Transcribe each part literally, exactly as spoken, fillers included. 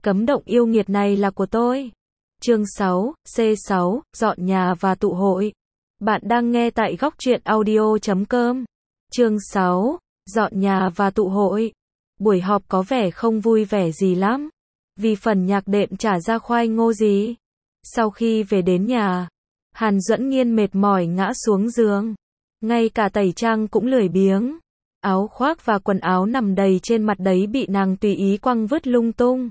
Cấm động yêu nghiệt này là của tôi. Chương sáu, C sáu, dọn nhà và tụ hội. Bạn đang nghe tại góc truyện audio chấm com. Chương sáu, dọn nhà và tụ hội. Buổi họp có vẻ không vui vẻ gì lắm. Vì phần nhạc đệm chả ra khoai ngô gì. Sau khi về đến nhà, Hàn Duẫn Nghiên mệt mỏi ngã xuống giường. Ngay cả tẩy trang cũng lười biếng. Áo khoác và quần áo nằm đầy trên mặt đấy bị nàng tùy ý quăng vứt lung tung.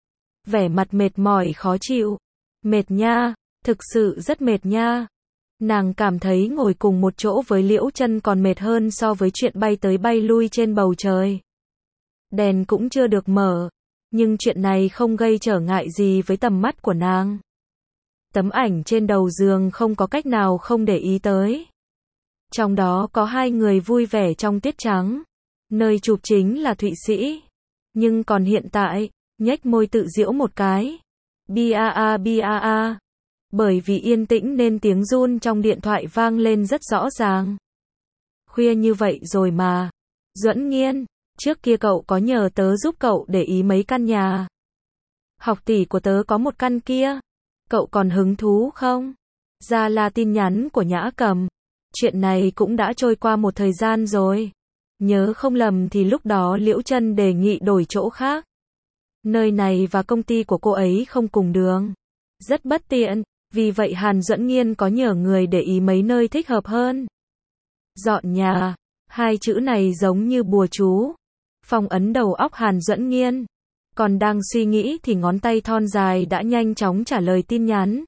Vẻ mặt mệt mỏi khó chịu. Mệt nha, thực sự rất mệt nha. Nàng cảm thấy ngồi cùng một chỗ với Liễu Chân còn mệt hơn so với chuyện bay tới bay lui trên bầu trời. Đèn cũng chưa được mở, nhưng chuyện này không gây trở ngại gì với tầm mắt của nàng. Tấm ảnh trên đầu giường không có cách nào không để ý tới. Trong đó có hai người vui vẻ trong tiết trắng. Nơi chụp chính là Thụy Sĩ. Nhưng còn hiện tại, nhếch môi tự giễu một cái. Bia a bia a. Bởi vì yên tĩnh nên tiếng run trong điện thoại vang lên rất rõ ràng. Khuya như vậy rồi mà. Duẫn Nghiên, trước kia cậu có nhờ tớ giúp cậu để ý mấy căn nhà. Học tỷ của tớ có một căn kia. Cậu còn hứng thú không? Ra là tin nhắn của Nhã Cầm. Chuyện này cũng đã trôi qua một thời gian rồi. Nhớ không lầm thì lúc đó Liễu Chân đề nghị đổi chỗ khác. Nơi này và công ty của cô ấy không cùng đường. Rất bất tiện, vì vậy Hàn Duẫn Nghiên có nhờ người để ý mấy nơi thích hợp hơn. Dọn nhà, hai chữ này giống như bùa chú. Phong ấn đầu óc Hàn Duẫn Nghiên. Còn đang suy nghĩ thì ngón tay thon dài đã nhanh chóng trả lời tin nhắn.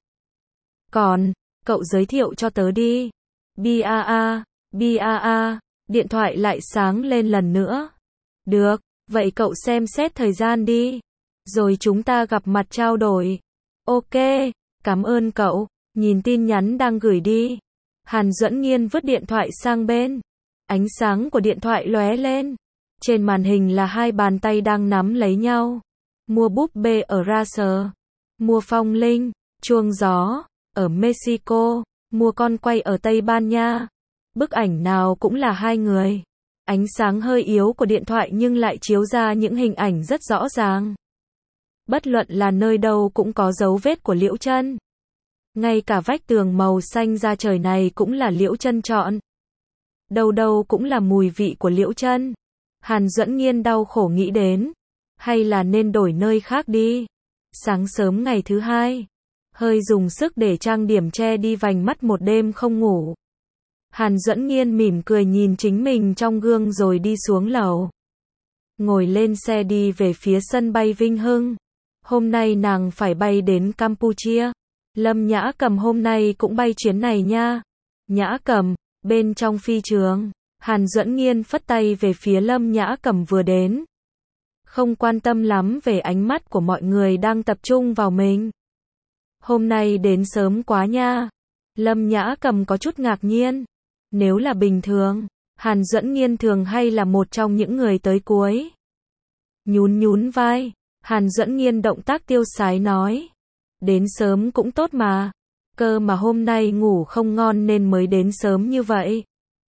Còn, cậu giới thiệu cho tớ đi. Bia a, bia a, điện thoại lại sáng lên lần nữa. Được, vậy cậu xem xét thời gian đi. Rồi chúng ta gặp mặt trao đổi. Ok, cảm ơn cậu. Nhìn tin nhắn đang gửi đi. Hàn Duẫn Nghiên vứt điện thoại sang bên. Ánh sáng của điện thoại lóe lên. Trên màn hình là hai bàn tay đang nắm lấy nhau. Mua búp bê ở Razer. Mua phong linh, chuông gió, ở Mexico. Mua con quay ở Tây Ban Nha. Bức ảnh nào cũng là hai người. Ánh sáng hơi yếu của điện thoại nhưng lại chiếu ra những hình ảnh rất rõ ràng. Bất luận là nơi đâu cũng có dấu vết của Liễu Chân. Ngay cả vách tường màu xanh da trời này cũng là Liễu Chân chọn. Đâu đâu cũng là mùi vị của Liễu Chân. Hàn Duẫn Nghiên đau khổ nghĩ đến. Hay là nên đổi nơi khác đi. Sáng sớm ngày thứ hai. Hơi dùng sức để trang điểm che đi vành mắt một đêm không ngủ. Hàn Duẫn Nghiên mỉm cười nhìn chính mình trong gương rồi đi xuống lầu. Ngồi lên xe đi về phía sân bay Vinh Hưng. Hôm nay nàng phải bay đến Campuchia. Lâm Nhã Cầm hôm nay cũng bay chuyến này nha. Nhã Cầm, bên trong phi trường. Hàn Duẫn Nghiên phất tay về phía Lâm Nhã Cầm vừa đến. Không quan tâm lắm về ánh mắt của mọi người đang tập trung vào mình. Hôm nay đến sớm quá nha. Lâm Nhã Cầm có chút ngạc nhiên. Nếu là bình thường, Hàn Duẫn Nghiên thường hay là một trong những người tới cuối. Nhún nhún vai, Hàn Duẫn Nghiên động tác tiêu sái nói. Đến sớm cũng tốt mà. Cơ mà hôm nay ngủ không ngon nên mới đến sớm như vậy.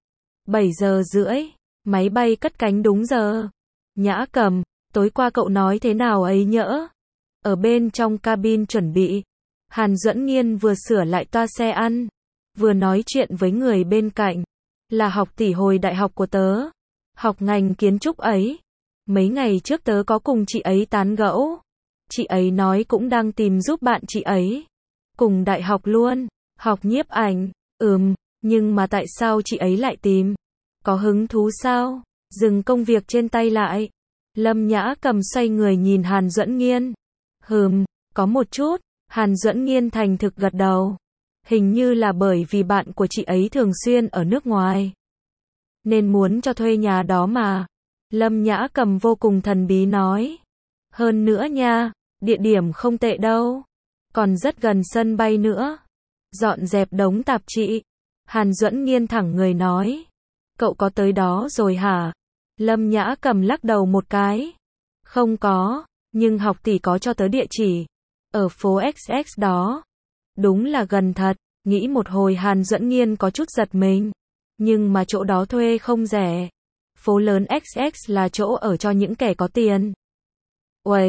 bảy giờ rưỡi, máy bay cất cánh đúng giờ. Nhã Cầm, tối qua cậu nói thế nào ấy nhỡ? Ở bên trong cabin chuẩn bị. Hàn Duẫn Nghiên vừa sửa lại toa xe ăn, vừa nói chuyện với người bên cạnh. Là học tỷ hồi đại học của tớ. Học ngành kiến trúc ấy. Mấy ngày trước tớ có cùng chị ấy tán gẫu. Chị ấy nói cũng đang tìm giúp bạn chị ấy. Cùng đại học luôn. Học nhiếp ảnh. Ừm, nhưng mà tại sao chị ấy lại tìm? Có hứng thú sao? Dừng công việc trên tay lại. Lâm Nhã Cầm xoay người nhìn Hàn Duẫn Nghiên. Hừm, có một chút. Hàn Duẫn Nghiên thành thực gật đầu. Hình như là bởi vì bạn của chị ấy thường xuyên ở nước ngoài. Nên muốn cho thuê nhà đó mà. Lâm Nhã Cầm vô cùng thần bí nói. Hơn nữa nha, địa điểm không tệ đâu. Còn rất gần sân bay nữa. Dọn dẹp đống tạp chí. Hàn Duẫn Nghiên thẳng người nói. Cậu có tới đó rồi hả? Lâm Nhã Cầm lắc đầu một cái. Không có, nhưng học tỷ có cho tớ địa chỉ. Ở phố ích ích đó. Đúng là gần thật. Nghĩ một hồi Hàn Duẫn Nghiên có chút giật mình. Nhưng mà chỗ đó thuê không rẻ. Phố lớn ích ích là chỗ ở cho những kẻ có tiền. Uầy,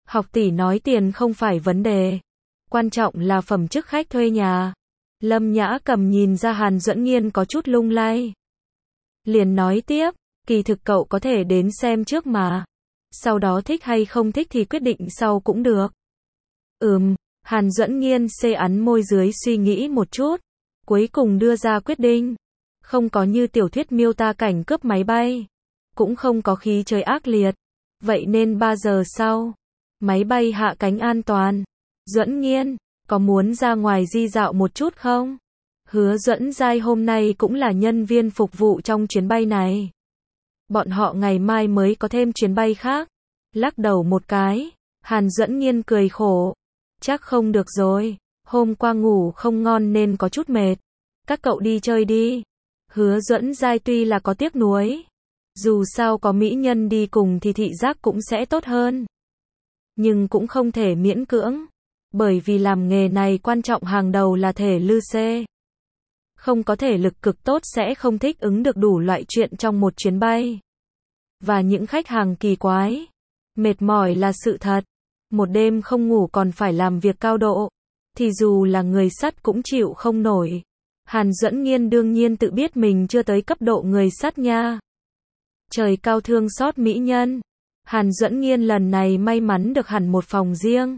Học tỷ nói tiền không phải vấn đề. Quan trọng là phẩm chức khách thuê nhà. Lâm Nhã Cầm nhìn ra Hàn Duẫn Nghiên có chút lung lay. Liền nói tiếp, kỳ thực cậu có thể đến xem trước mà. Sau đó thích hay không thích thì quyết định sau cũng được. Ừm, Hàn Duẫn Nghiên xê ắn môi dưới suy nghĩ một chút. Cuối cùng đưa ra quyết định. Không có như tiểu thuyết miêu tả cảnh cướp máy bay. Cũng không có khí trời ác liệt. Vậy nên ba giờ sau, máy bay hạ cánh an toàn. Duẫn Nghiên, có muốn ra ngoài di dạo một chút không? Hứa Duẫn Giai hôm nay cũng là nhân viên phục vụ trong chuyến bay này. Bọn họ ngày mai mới có thêm chuyến bay khác. Lắc đầu một cái, Hàn Duẫn Nghiên cười khổ. Chắc không được rồi, hôm qua ngủ không ngon nên có chút mệt. Các cậu đi chơi đi. Hứa Duẫn Giai tuy là có tiếc nuối. Dù sao có mỹ nhân đi cùng thì thị giác cũng sẽ tốt hơn. Nhưng cũng không thể miễn cưỡng. Bởi vì làm nghề này quan trọng hàng đầu là thể lư xê. Không có thể lực cực tốt sẽ không thích ứng được đủ loại chuyện trong một chuyến bay. Và những khách hàng kỳ quái. Mệt mỏi là sự thật. Một đêm không ngủ còn phải làm việc cao độ. Thì dù là người sắt cũng chịu không nổi. Hàn Duẫn Nghiên đương nhiên tự biết mình chưa tới cấp độ người sắt nha. Trời cao thương xót mỹ nhân. Hàn Duẫn Nghiên lần này may mắn được hẳn một phòng riêng.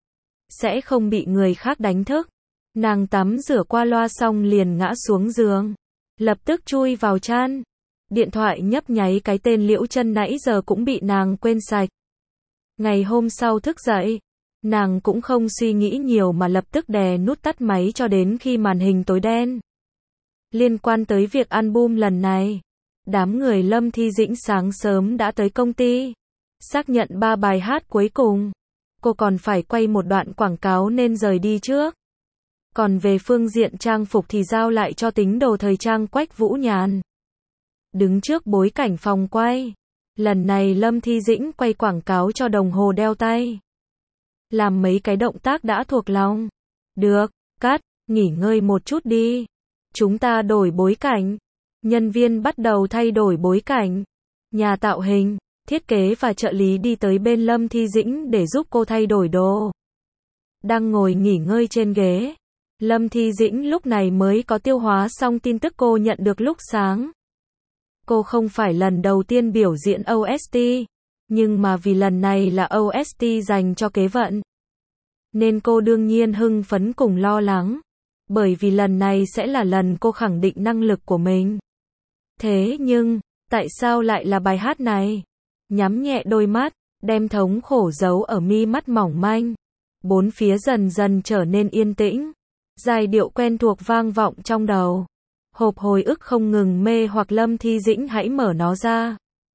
Sẽ không bị người khác đánh thức. Nàng tắm rửa qua loa xong liền ngã xuống giường. Lập tức chui vào chăn. Điện thoại nhấp nháy cái tên Liễu Chân nãy giờ cũng bị nàng quên sạch. Ngày hôm sau thức dậy, nàng cũng không suy nghĩ nhiều mà lập tức đè nút tắt máy cho đến khi màn hình tối đen. Liên quan tới việc album lần này, đám người Lâm Thi Dĩnh sáng sớm đã tới công ty. Xác nhận ba bài hát cuối cùng. Cô còn phải quay một đoạn quảng cáo nên rời đi trước. Còn về phương diện trang phục thì giao lại cho tín đồ thời trang Quách Vũ Nhàn. Đứng trước bối cảnh phòng quay. Lần này Lâm Thi Dĩnh quay quảng cáo cho đồng hồ đeo tay. Làm mấy cái động tác đã thuộc lòng. Được, cắt, nghỉ ngơi một chút đi. Chúng ta đổi bối cảnh. Nhân viên bắt đầu thay đổi bối cảnh. Nhà tạo hình, thiết kế và trợ lý đi tới bên Lâm Thi Dĩnh để giúp cô thay đổi đồ. Đang ngồi nghỉ ngơi trên ghế. Lâm Thi Dĩnh lúc này mới có tiêu hóa xong tin tức cô nhận được lúc sáng. Cô không phải lần đầu tiên biểu diễn ô ét tê, nhưng mà vì lần này là ô ét tê dành cho kế vận. Nên cô đương nhiên hưng phấn cùng lo lắng. Bởi vì lần này sẽ là lần cô khẳng định năng lực của mình. Thế nhưng, tại sao lại là bài hát này? Nhắm nhẹ đôi mắt, đem thống khổ giấu ở mi mắt mỏng manh. Bốn phía dần dần trở nên yên tĩnh. Giai điệu quen thuộc vang vọng trong đầu. Hộp hồi ức không ngừng mê hoặc Lâm Thi Dĩnh hãy mở nó ra.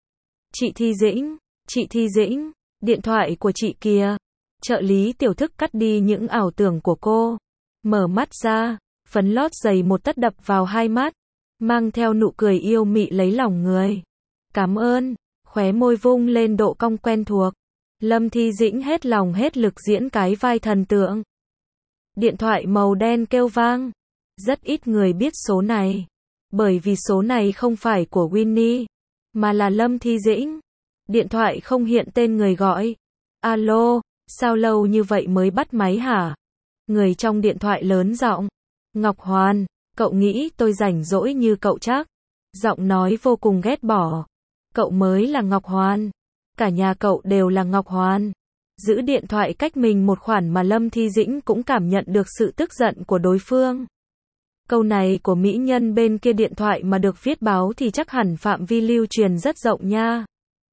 Chị Thi Dĩnh, chị Thi Dĩnh, điện thoại của chị kìa. Trợ lý tiểu thức cắt đi những ảo tưởng của cô. Mở mắt ra, phấn lót dày một tấc đập vào hai mắt. Mang theo nụ cười yêu mị lấy lòng người. Cảm ơn, khóe môi vung lên độ cong quen thuộc. Lâm Thi Dĩnh hết lòng hết lực diễn cái vai thần tượng. Điện thoại màu đen kêu vang. Rất ít người biết số này. Bởi vì số này không phải của Winnie, mà là Lâm Thi Dĩnh. Điện thoại không hiện tên người gọi. Alo, sao lâu như vậy mới bắt máy hả? Người trong điện thoại lớn giọng. Ngọc Hoàn, cậu nghĩ tôi rảnh rỗi như cậu chắc? Giọng nói vô cùng ghét bỏ. Cậu mới là Ngọc Hoàn. Cả nhà cậu đều là Ngọc Hoàn. Giữ điện thoại cách mình một khoảng mà Lâm Thi Dĩnh cũng cảm nhận được sự tức giận của đối phương. Câu này của mỹ nhân bên kia điện thoại mà được viết báo thì chắc hẳn phạm vi lưu truyền rất rộng nha.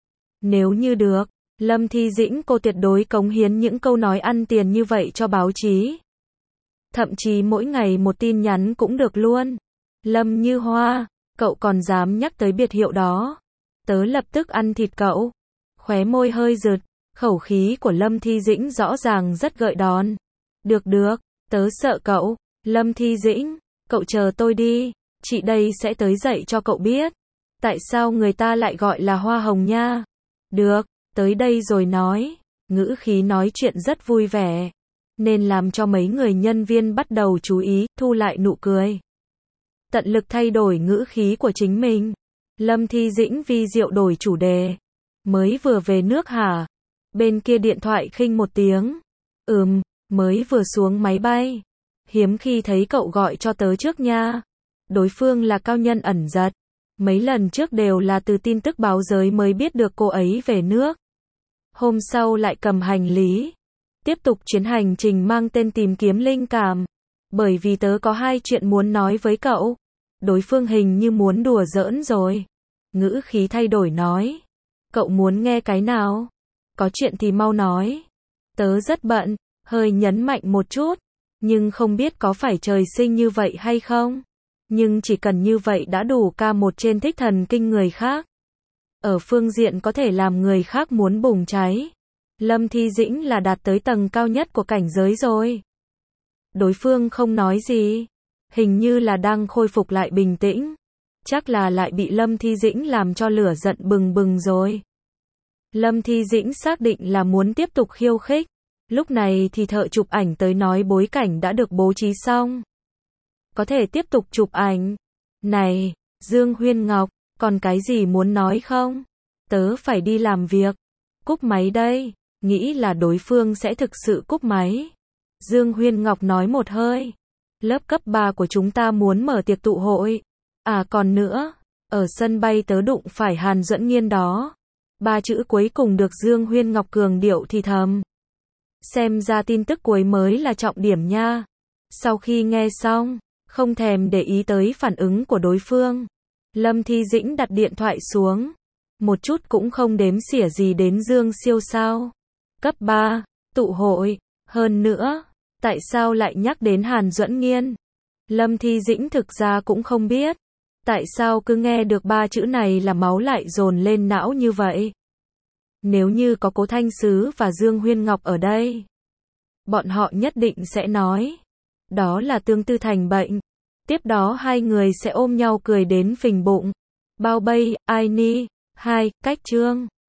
Nếu như được, Lâm Thi Dĩnh cô tuyệt đối cống hiến những câu nói ăn tiền như vậy cho báo chí. Thậm chí mỗi ngày một tin nhắn cũng được luôn. Lâm Như Hoa, cậu còn dám nhắc tới biệt hiệu đó. Tớ lập tức ăn thịt cậu. Khóe môi hơi rực, khẩu khí của Lâm Thi Dĩnh rõ ràng rất gợi đòn. Được được, tớ sợ cậu. Lâm Thi Dĩnh, cậu chờ tôi đi, chị đây sẽ tới dạy cho cậu biết. Tại sao người ta lại gọi là hoa hồng nha? Được, tới đây rồi nói. Ngữ khí nói chuyện rất vui vẻ. Nên làm cho mấy người nhân viên bắt đầu chú ý, thu lại nụ cười. Tận lực thay đổi ngữ khí của chính mình. Lâm Thi Dĩnh vi diệu đổi chủ đề. Mới vừa về nước hả? Bên kia điện thoại khinh một tiếng. Ừm, mới vừa xuống máy bay. Hiếm khi thấy cậu gọi cho tớ trước nha. Đối phương là cao nhân ẩn giật. Mấy lần trước đều là từ tin tức báo giới mới biết được cô ấy về nước. Hôm sau lại cầm hành lý. Tiếp tục chuyến hành trình mang tên tìm kiếm linh cảm. Bởi vì tớ có hai chuyện muốn nói với cậu. Đối phương hình như muốn đùa giỡn rồi. Ngữ khí thay đổi nói. Cậu muốn nghe cái nào? Có chuyện thì mau nói. Tớ rất bận, hơi nhấn mạnh một chút. Nhưng không biết có phải trời sinh như vậy hay không? Nhưng chỉ cần như vậy đã đủ ca một trên thích thần kinh người khác. Ở phương diện có thể làm người khác muốn bùng cháy. Lâm Thi Dĩnh là đạt tới tầng cao nhất của cảnh giới rồi. Đối phương không nói gì. Hình như là đang khôi phục lại bình tĩnh. Chắc là lại bị Lâm Thi Dĩnh làm cho lửa giận bừng bừng rồi. Lâm Thi Dĩnh xác định là muốn tiếp tục khiêu khích. Lúc này thì thợ chụp ảnh tới nói bối cảnh đã được bố trí xong. Có thể tiếp tục chụp ảnh. Này, Dương Huyên Ngọc, còn cái gì muốn nói không? Tớ phải đi làm việc. Cúp máy đây. Nghĩ là đối phương sẽ thực sự cúp máy. Dương Huyên Ngọc nói một hơi. Lớp cấp ba của chúng ta muốn mở tiệc tụ hội. À còn nữa, ở sân bay tớ đụng phải Hàn Duẫn Nghiên đó. Ba chữ cuối cùng được Dương Huyên Ngọc cường điệu thì thầm. Xem ra tin tức cuối mới là trọng điểm nha. Sau khi nghe xong, không thèm để ý tới phản ứng của đối phương. Lâm Thi Dĩnh đặt điện thoại xuống. Một chút cũng không đếm xỉa gì đến Dương Siêu sao. Cấp ba, tụ hội, hơn nữa, tại sao lại nhắc đến Hàn Duẫn Nghiên? Lâm Thi Dĩnh thực ra cũng không biết. Tại sao cứ nghe được ba chữ này là máu lại dồn lên não như vậy? Nếu như có Cố Thanh Sứ và Dương Huyên Ngọc ở đây, bọn họ nhất định sẽ nói. Đó là tương tư thành bệnh. Tiếp đó hai người sẽ ôm nhau cười đến phình bụng. Bao bây, ai ni, hai, cách chương.